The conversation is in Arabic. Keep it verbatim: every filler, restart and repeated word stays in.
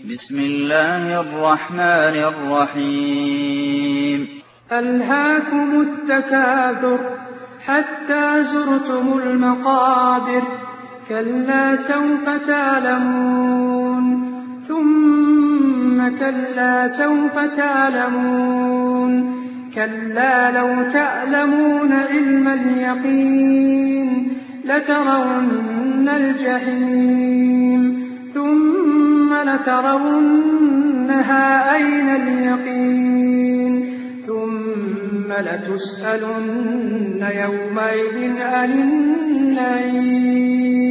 بسم الله الرحمن الرحيم ألهاكم التكاثر حتى زرتم المقابر كلا سوف تعلمون ثم كلا سوف تعلمون كلا لو تعلمون علم اليقين لترون الجحيم ثم لترونها عين اليقين ثم لتسألن يومئذ عن النعيم